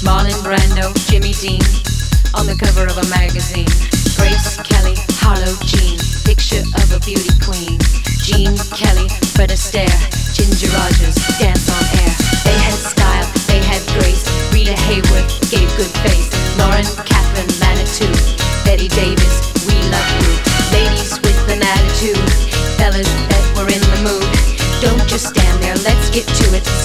Marlon Brando, Jimmy Dean, on the cover of a magazine. Grace Kelly, Harlow Jean, picture of a beauty queen. Gene Kelly, Fred Astaire, Ginger Rogers, dance on air. They had style, they had grace. Rita Hayworth gave good face. Lauren Catherine Manitou, Betty Davis, we love you. Ladies with an attitude, fellas that were in the mood. Don't just stand there, let's get to it.